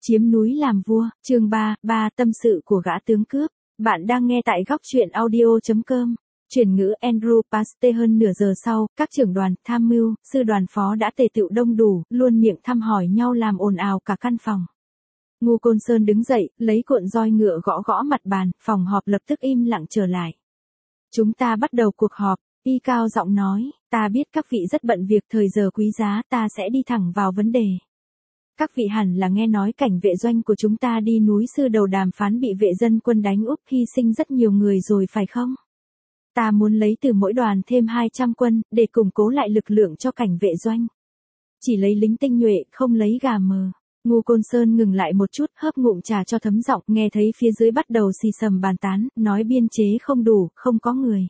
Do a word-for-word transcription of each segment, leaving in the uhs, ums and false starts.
Chiếm núi làm vua, chương ba, ba tâm sự của gã tướng cướp. Bạn đang nghe tại góc truyện audio chấm com. Chuyển ngữ Andrew Paste. Hơn nửa giờ sau, các trưởng đoàn, tham mưu, sư đoàn phó đã tề tựu đông đủ, luôn miệng thăm hỏi nhau làm ồn ào cả căn phòng. Ngô Côn Sơn đứng dậy, lấy cuộn roi ngựa gõ gõ mặt bàn, phòng họp lập tức im lặng trở lại. Chúng ta bắt đầu cuộc họp, y cao giọng nói, ta biết các vị rất bận việc, thời giờ quý giá, ta sẽ đi thẳng vào vấn đề. Các vị hẳn là nghe nói cảnh vệ doanh của chúng ta đi núi Sư Đầu đàm phán bị vệ dân quân đánh úp, hy sinh rất nhiều người rồi phải không? Ta muốn lấy từ mỗi đoàn thêm hai trăm quân, để củng cố lại lực lượng cho cảnh vệ doanh. Chỉ lấy lính tinh nhuệ, không lấy gà mờ. Ngô Côn Sơn ngừng lại một chút, hớp ngụm trà cho thấm giọng, nghe thấy phía dưới bắt đầu xì xầm bàn tán, nói biên chế không đủ, không có người.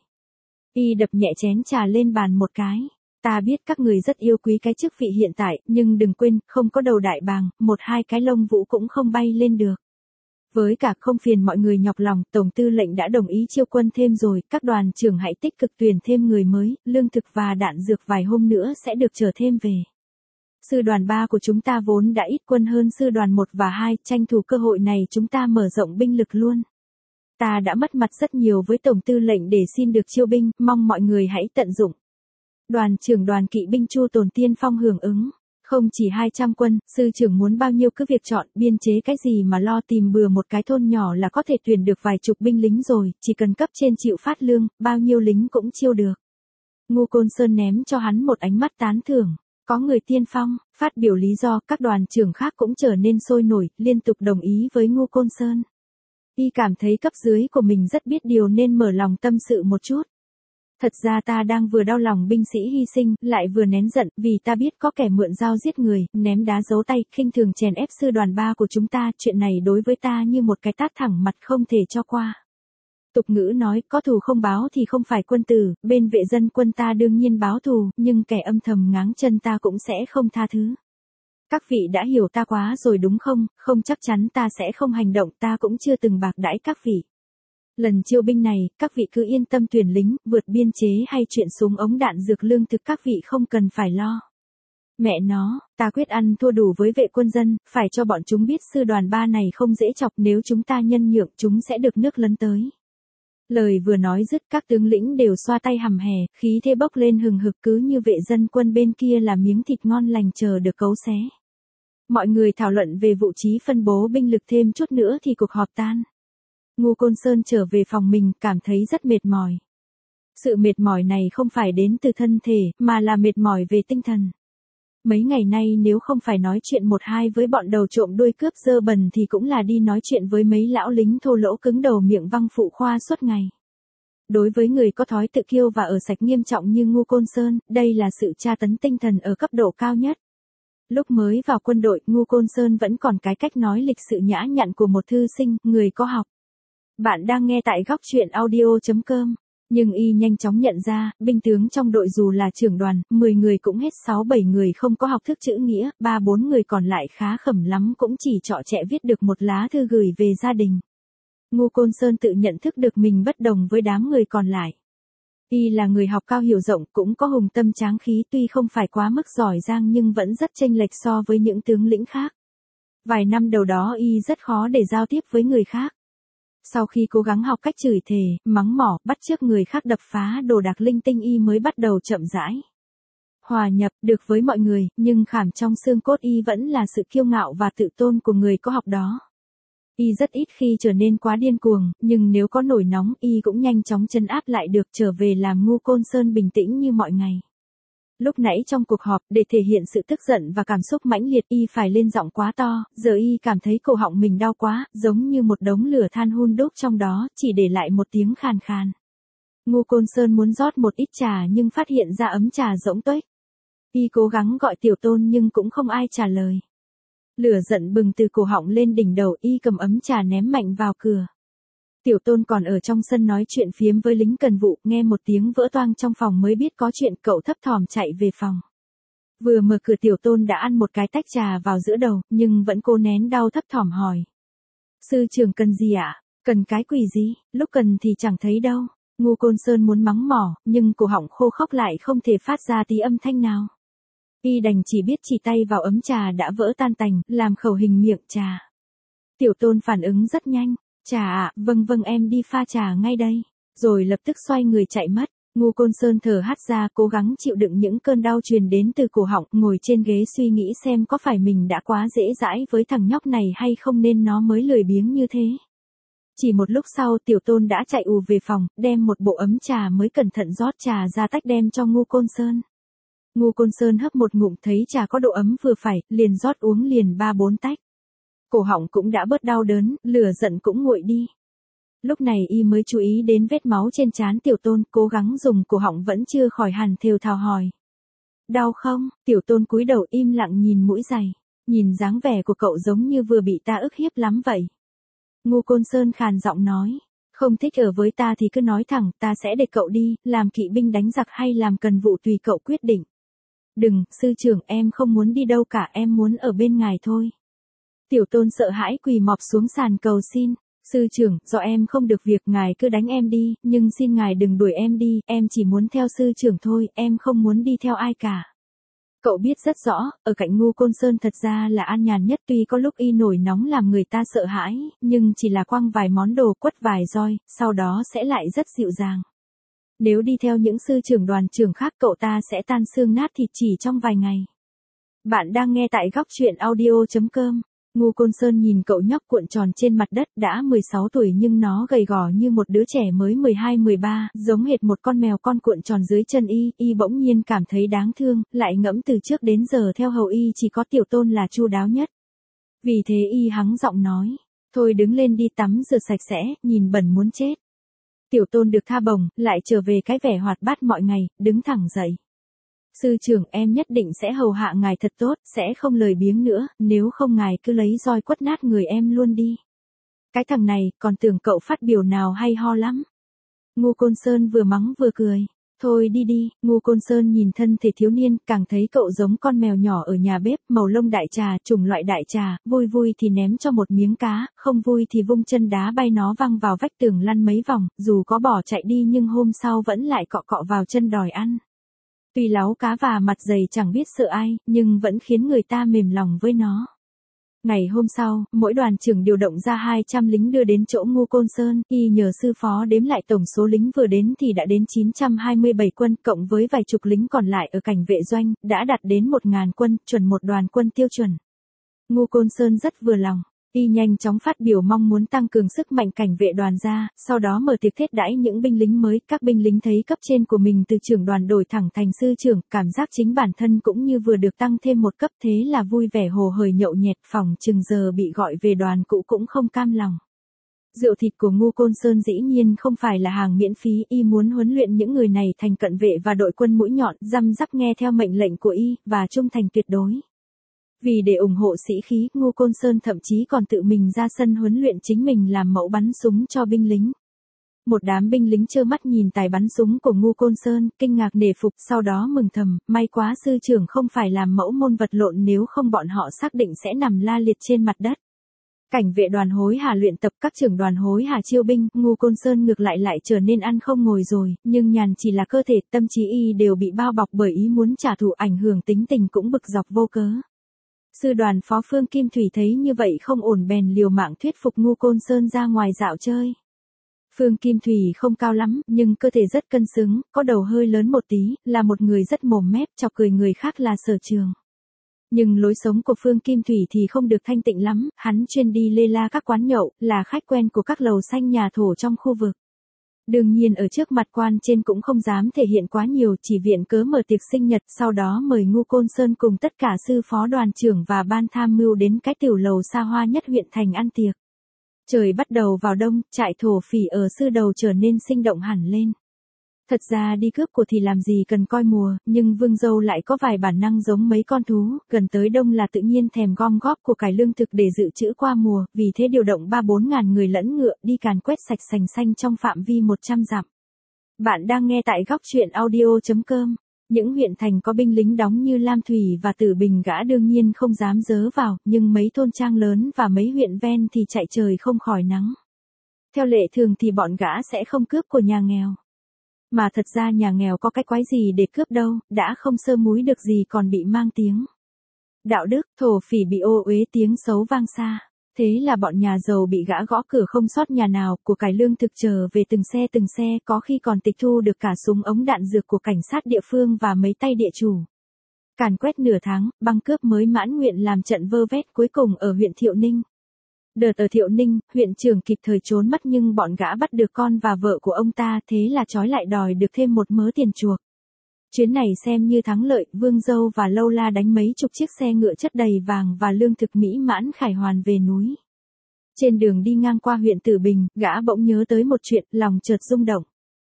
Y đập nhẹ chén trà lên bàn một cái. Ta biết các người rất yêu quý cái chức vị hiện tại, nhưng đừng quên, không có đầu đại bàng, một hai cái lông vũ cũng không bay lên được. Với cả không phiền mọi người nhọc lòng, Tổng tư lệnh đã đồng ý chiêu quân thêm rồi, các đoàn trưởng hãy tích cực tuyển thêm người mới, lương thực và đạn dược vài hôm nữa sẽ được trở thêm về. Sư đoàn ba của chúng ta vốn đã ít quân hơn sư đoàn một và hai, tranh thủ cơ hội này chúng ta mở rộng binh lực luôn. Ta đã mất mặt rất nhiều với Tổng tư lệnh để xin được chiêu binh, mong mọi người hãy tận dụng. Đoàn trưởng đoàn kỵ binh Chu Tồn Tiên Phong hưởng ứng. Không chỉ hai trăm quân, sư trưởng muốn bao nhiêu cứ việc chọn, biên chế cái gì mà lo, tìm bừa một cái thôn nhỏ là có thể tuyển được vài chục binh lính rồi, chỉ cần cấp trên chịu phát lương, bao nhiêu lính cũng chiêu được. Ngô Côn Sơn ném cho hắn một ánh mắt tán thưởng. Có người tiên phong, phát biểu lý do, các đoàn trưởng khác cũng trở nên sôi nổi, liên tục đồng ý với Ngô Côn Sơn. Y cảm thấy cấp dưới của mình rất biết điều nên mở lòng tâm sự một chút. Thật ra ta đang vừa đau lòng binh sĩ hy sinh, lại vừa nén giận, vì ta biết có kẻ mượn dao giết người, ném đá giấu tay, khinh thường chèn ép sư đoàn ba của chúng ta, chuyện này đối với ta như một cái tát thẳng mặt không thể cho qua. Tục ngữ nói, có thù không báo thì không phải quân tử, bên vệ dân quân ta đương nhiên báo thù, nhưng kẻ âm thầm ngáng chân ta cũng sẽ không tha thứ. Các vị đã hiểu ta quá rồi đúng không, không chắc chắn ta sẽ không hành động, ta cũng chưa từng bạc đãi các vị. Lần chiêu binh này, các vị cứ yên tâm tuyển lính, vượt biên chế hay chuyện súng ống đạn dược lương thực các vị không cần phải lo. Mẹ nó, ta quyết ăn thua đủ với vệ quân dân, phải cho bọn chúng biết sư đoàn ba này không dễ chọc, nếu chúng ta nhân nhượng chúng sẽ được nước lấn tới. Lời vừa nói dứt, các tướng lĩnh đều xoa tay hầm hè, khí thế bốc lên hừng hực, cứ như vệ dân quân bên kia là miếng thịt ngon lành chờ được cấu xé. Mọi người thảo luận về vụ trí phân bố binh lực, thêm chút nữa thì cuộc họp tan. Ngô Côn Sơn trở về phòng mình, cảm thấy rất mệt mỏi. Sự mệt mỏi này không phải đến từ thân thể, mà là mệt mỏi về tinh thần. Mấy ngày nay nếu không phải nói chuyện một hai với bọn đầu trộm đuôi cướp dơ bẩn thì cũng là đi nói chuyện với mấy lão lính thô lỗ cứng đầu miệng văng phụ khoa suốt ngày. Đối với người có thói tự kiêu và ở sạch nghiêm trọng như Ngô Côn Sơn, đây là sự tra tấn tinh thần ở cấp độ cao nhất. Lúc mới vào quân đội, Ngô Côn Sơn vẫn còn cái cách nói lịch sự nhã nhặn của một thư sinh, người có học. Bạn đang nghe tại góc truyện audio chấm com. Nhưng y nhanh chóng nhận ra, binh tướng trong đội dù là trưởng đoàn, mười người cũng hết sáu bảy người không có học thức chữ nghĩa, ba bốn người còn lại khá khẩm lắm cũng chỉ trọ trẹ viết được một lá thư gửi về gia đình. Ngô Côn Sơn tự nhận thức được mình bất đồng với đám người còn lại. Y là người học cao hiểu rộng, cũng có hùng tâm tráng khí, tuy không phải quá mức giỏi giang nhưng vẫn rất chênh lệch so với những tướng lĩnh khác. Vài năm đầu đó y rất khó để giao tiếp với người khác. Sau khi cố gắng học cách chửi thề, mắng mỏ, bắt chước người khác đập phá đồ đạc linh tinh, y mới bắt đầu chậm rãi hòa nhập được với mọi người, nhưng khảm trong xương cốt y vẫn là sự kiêu ngạo và tự tôn của người có học đó. Y rất ít khi trở nên quá điên cuồng, nhưng nếu có nổi nóng, y cũng nhanh chóng trấn áp lại được, trở về làm Ngô Côn Sơn bình tĩnh như mọi ngày. Lúc nãy trong cuộc họp, để thể hiện sự tức giận và cảm xúc mãnh liệt, y phải lên giọng quá to, giờ y cảm thấy cổ họng mình đau quá, giống như một đống lửa than hun đốt trong đó, chỉ để lại một tiếng khàn khàn. Ngô Côn Sơn muốn rót một ít trà nhưng phát hiện ra ấm trà rỗng tuếch. Y cố gắng gọi Tiểu Tôn nhưng cũng không ai trả lời. Lửa giận bừng từ cổ họng lên đỉnh đầu, y cầm ấm trà ném mạnh vào cửa. Tiểu Tôn còn ở trong sân nói chuyện phiếm với lính cần vụ, nghe một tiếng vỡ toang trong phòng mới biết có chuyện, cậu thấp thỏm chạy về phòng. Vừa mở cửa Tiểu Tôn đã ăn một cái tách trà vào giữa đầu, nhưng vẫn cố nén đau thấp thỏm hỏi. Sư trưởng cần gì ạ? À? Cần cái quỷ gì? Lúc cần thì chẳng thấy đâu. Ngô Côn Sơn muốn mắng mỏ, nhưng cổ họng khô khốc lại không thể phát ra tí âm thanh nào. Y đành chỉ biết chỉ tay vào ấm trà đã vỡ tan tành, làm khẩu hình miệng trà. Tiểu Tôn phản ứng rất nhanh. Trà ạ, vâng vâng em đi pha trà ngay đây. Rồi lập tức xoay người chạy mất. Ngu Côn Sơn thở hắt ra cố gắng chịu đựng những cơn đau truyền đến từ cổ họng, ngồi trên ghế suy nghĩ xem có phải mình đã quá dễ dãi với thằng nhóc này hay không nên nó mới lười biếng như thế. Chỉ một lúc sau Tiểu Tôn đã chạy ù về phòng, đem một bộ ấm trà mới cẩn thận rót trà ra tách đem cho Ngu Côn Sơn. Ngu Côn Sơn hấp một ngụm thấy trà có độ ấm vừa phải, liền rót uống liền ba bốn tách. Cổ họng cũng đã bớt đau đớn, lửa giận cũng nguội đi. Lúc này y mới chú ý đến vết máu trên trán Tiểu Tôn, cố gắng dùng cổ họng vẫn chưa khỏi hẳn thều thào hỏi. Đau không? Tiểu Tôn cúi đầu im lặng nhìn mũi giày. Nhìn dáng vẻ của cậu giống như vừa bị ta ức hiếp lắm vậy. Ngu Côn Sơn khàn giọng nói. Không thích ở với ta thì cứ nói thẳng, ta sẽ để cậu đi, làm kỵ binh đánh giặc hay làm cần vụ tùy cậu quyết định. Đừng, sư trưởng, em không muốn đi đâu cả, em muốn ở bên ngài thôi. Tiểu Tôn sợ hãi quỳ mọp xuống sàn cầu xin. Sư trưởng, do em không được việc, ngài cứ đánh em đi, nhưng xin ngài đừng đuổi em đi, em chỉ muốn theo sư trưởng thôi, em không muốn đi theo ai cả. Cậu biết rất rõ, ở cạnh Ngu Côn Sơn thật ra là an nhàn nhất, tuy có lúc y nổi nóng làm người ta sợ hãi, nhưng chỉ là quăng vài món đồ, quất vài roi, sau đó sẽ lại rất dịu dàng. Nếu đi theo những sư trưởng đoàn trưởng khác cậu ta sẽ tan xương nát thịt chỉ trong vài ngày. Bạn đang nghe tại góc truyện audio chấm com. Ngu Côn Sơn nhìn cậu nhóc cuộn tròn trên mặt đất đã mười sáu tuổi nhưng nó gầy gò như một đứa trẻ mới mười hai mười ba, giống hệt một con mèo con cuộn tròn dưới chân y, y bỗng nhiên cảm thấy đáng thương, lại ngẫm từ trước đến giờ theo hầu y chỉ có Tiểu Tôn là chu đáo nhất. Vì thế y hắng giọng nói, thôi đứng lên đi tắm rửa sạch sẽ, nhìn bẩn muốn chết. Tiểu Tôn được tha bổng, lại trở về cái vẻ hoạt bát mọi ngày, đứng thẳng dậy. Sư trưởng, em nhất định sẽ hầu hạ ngài thật tốt, sẽ không lười biếng nữa, nếu không ngài cứ lấy roi quất nát người em luôn đi. Cái thằng này, còn tưởng cậu phát biểu nào hay ho lắm. Ngu Côn Sơn vừa mắng vừa cười. Thôi đi đi, Ngu Côn Sơn nhìn thân thể thiếu niên, càng thấy cậu giống con mèo nhỏ ở nhà bếp, màu lông đại trà, chủng loại đại trà, vui vui thì ném cho một miếng cá, không vui thì vung chân đá bay nó văng vào vách tường lăn mấy vòng, dù có bỏ chạy đi nhưng hôm sau vẫn lại cọ cọ vào chân đòi ăn. Tuy láu cá và mặt dày chẳng biết sợ ai, nhưng vẫn khiến người ta mềm lòng với nó. Ngày hôm sau, mỗi đoàn trưởng điều động ra hai trăm lính đưa đến chỗ Ngu Côn Sơn, y nhờ sư phó đếm lại tổng số lính vừa đến thì đã đến chín trăm hai mươi bảy quân, cộng với vài chục lính còn lại ở cảnh vệ doanh, đã đạt đến một nghìn quân, chuẩn một đoàn quân tiêu chuẩn. Ngu Côn Sơn rất vừa lòng. Y nhanh chóng phát biểu mong muốn tăng cường sức mạnh cảnh vệ đoàn ra, sau đó mở tiệc thiết đãi những binh lính mới, các binh lính thấy cấp trên của mình từ trưởng đoàn đổi thẳng thành sư trưởng, cảm giác chính bản thân cũng như vừa được tăng thêm một cấp, thế là vui vẻ hồ hởi nhậu nhẹt, phòng chừng giờ bị gọi về đoàn cũ cũng không cam lòng. Rượu thịt của Ngu Côn Sơn dĩ nhiên không phải là hàng miễn phí, y muốn huấn luyện những người này thành cận vệ và đội quân mũi nhọn, răm rắp nghe theo mệnh lệnh của y, và trung thành tuyệt đối. Vì để ủng hộ sĩ khí, Ngu Côn Sơn thậm chí còn tự mình ra sân huấn luyện chính mình làm mẫu bắn súng cho binh lính. Một đám binh lính trơ mắt nhìn tài bắn súng của Ngu Côn Sơn, kinh ngạc nể phục, sau đó mừng thầm, may quá sư trưởng không phải làm mẫu môn vật lộn, nếu không bọn họ xác định sẽ nằm la liệt trên mặt đất. Cảnh vệ đoàn hối hả luyện tập, các trưởng đoàn hối hả chiêu binh, Ngu Côn Sơn ngược lại lại trở nên ăn không ngồi rồi, nhưng nhàn chỉ là cơ thể, tâm trí y đều bị bao bọc bởi ý muốn trả thù, ảnh hưởng tính tình cũng bực dọc vô cớ. Sư đoàn phó Phương Kim Thủy thấy như vậy không ổn bèn liều mạng thuyết phục Ngu Côn Sơn ra ngoài dạo chơi. Phương Kim Thủy không cao lắm, nhưng cơ thể rất cân xứng, có đầu hơi lớn một tí, là một người rất mồm mép, chọc cười người khác là sở trường. Nhưng lối sống của Phương Kim Thủy thì không được thanh tịnh lắm, hắn chuyên đi lê la các quán nhậu, là khách quen của các lầu xanh nhà thổ trong khu vực. Đương nhiên ở trước mặt quan trên cũng không dám thể hiện quá nhiều, chỉ viện cớ mở tiệc sinh nhật, sau đó mời Ngu Côn Sơn cùng tất cả sư phó đoàn trưởng và ban tham mưu đến cái tiểu lầu xa hoa nhất huyện thành ăn tiệc. Trời bắt đầu vào đông, trại thổ phỉ ở sư đầu trở nên sinh động hẳn lên. Thật ra đi cướp của thì làm gì cần coi mùa, nhưng Vương Dâu lại có vài bản năng giống mấy con thú, gần tới đông là tự nhiên thèm gom góp của cải lương thực để dự trữ qua mùa, vì thế điều động ba bốn ngàn người lẫn ngựa đi càn quét sạch sành xanh trong phạm vi một trăm dặm. Bạn đang nghe tại góc truyện audio chấm com. Những huyện thành có binh lính đóng như Lam Thủy và Tử Bình gã đương nhiên không dám dớ vào, nhưng mấy thôn trang lớn và mấy huyện ven thì chạy trời không khỏi nắng. Theo lệ thường thì bọn gã sẽ không cướp của nhà nghèo. Mà thật ra nhà nghèo có cái quái gì để cướp đâu, đã không sơ múi được gì còn bị mang tiếng đạo đức, thổ phỉ bị ô uế tiếng xấu vang xa. Thế là bọn nhà giàu bị gã gõ cửa không sót nhà nào, của cải lương thực trở về từng xe từng xe, có khi còn tịch thu được cả súng ống đạn dược của cảnh sát địa phương và mấy tay địa chủ. Càn quét nửa tháng, băng cướp mới mãn nguyện làm trận vơ vét cuối cùng ở huyện Thiệu Ninh. Đợt ở Thiệu Ninh, huyện trưởng kịp thời trốn mất nhưng bọn gã bắt được con và vợ của ông ta, thế là trói lại đòi được thêm một mớ tiền chuộc. Chuyến này xem như thắng lợi, Vương Dâu và Lâu La đánh mấy chục chiếc xe ngựa chất đầy vàng và lương thực mỹ mãn khải hoàn về núi. Trên đường đi ngang qua huyện Tử Bình, gã bỗng nhớ tới một chuyện, lòng chợt rung động.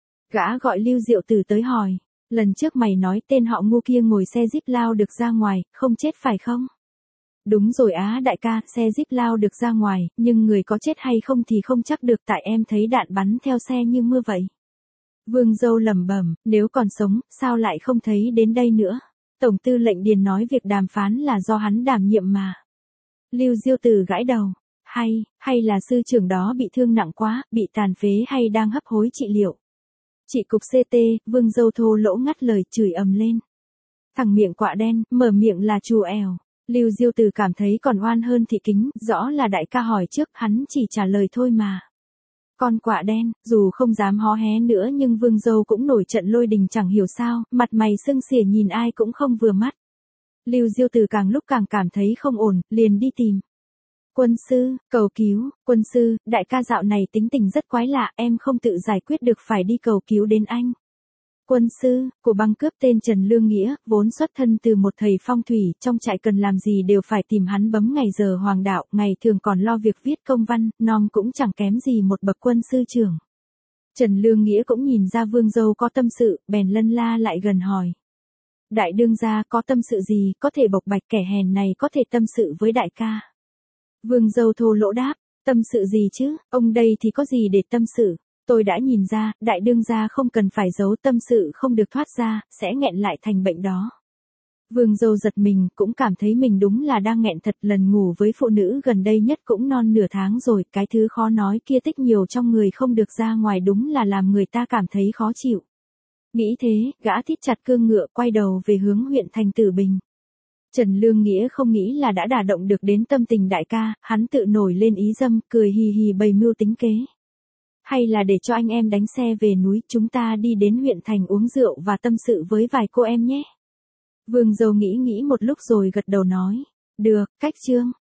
Gã gọi Lưu Diệu Tử tới hỏi, lần trước mày nói tên họ Ngu kia ngồi xe jeep lao được ra ngoài, không chết phải không? Đúng rồi á đại ca, xe jeep lao được ra ngoài, nhưng người có chết hay không thì không chắc được, tại em thấy đạn bắn theo xe như mưa vậy. Vương Dâu lẩm bẩm, nếu còn sống, sao lại không thấy đến đây nữa? Tổng tư lệnh Điền nói việc đàm phán là do hắn đảm nhiệm mà. Lưu Diêu Tử gãi đầu, hay, hay là sư trưởng đó bị thương nặng quá, bị tàn phế hay đang hấp hối trị liệu? Chị cục xê tê, Vương Dâu thô lỗ ngắt lời chửi ầm lên. Thằng miệng quạ đen, mở miệng là chù èo. Lưu Diêu Tử cảm thấy còn oan hơn Thị Kính, rõ là đại ca hỏi trước, hắn chỉ trả lời thôi mà. Con quạ đen, dù không dám hó hé nữa nhưng Vương Dâu cũng nổi trận lôi đình chẳng hiểu sao, mặt mày sưng xỉa nhìn ai cũng không vừa mắt. Lưu Diêu Tử càng lúc càng cảm thấy không ổn, liền đi tìm. Quân sư, cầu cứu, quân sư, đại ca dạo này tính tình rất quái lạ, em không tự giải quyết được phải đi cầu cứu đến anh. Quân sư, của băng cướp tên Trần Lương Nghĩa, vốn xuất thân từ một thầy phong thủy, trong trại cần làm gì đều phải tìm hắn bấm ngày giờ hoàng đạo, ngày thường còn lo việc viết công văn, nom cũng chẳng kém gì một bậc quân sư trưởng. Trần Lương Nghĩa cũng nhìn ra Vương Dâu có tâm sự, bèn lân la lại gần hỏi. Đại đương gia có tâm sự gì, có thể bộc bạch, kẻ hèn này có thể tâm sự với đại ca. Vương Dâu thô lỗ đáp, tâm sự gì chứ, ông đây thì có gì để tâm sự. Tôi đã nhìn ra, đại đương gia không cần phải giấu, tâm sự không được thoát ra, sẽ nghẹn lại thành bệnh đó. Vương Dâu giật mình, cũng cảm thấy mình đúng là đang nghẹn thật, lần ngủ với phụ nữ gần đây nhất cũng non nửa tháng rồi, cái thứ khó nói kia tích nhiều trong người không được ra ngoài, đúng là làm người ta cảm thấy khó chịu. Nghĩ thế, gã thít chặt cương ngựa quay đầu về hướng huyện thành Tử Bình. Trần Lương Nghĩa không nghĩ là đã đả động được đến tâm tình đại ca, hắn tự nổi lên ý dâm, cười hì hì bày mưu tính kế. Hay là để cho anh em đánh xe về núi, chúng ta đi đến huyện thành uống rượu và tâm sự với vài cô em nhé. Vương Dâu nghĩ nghĩ một lúc rồi gật đầu nói, được, cách chương.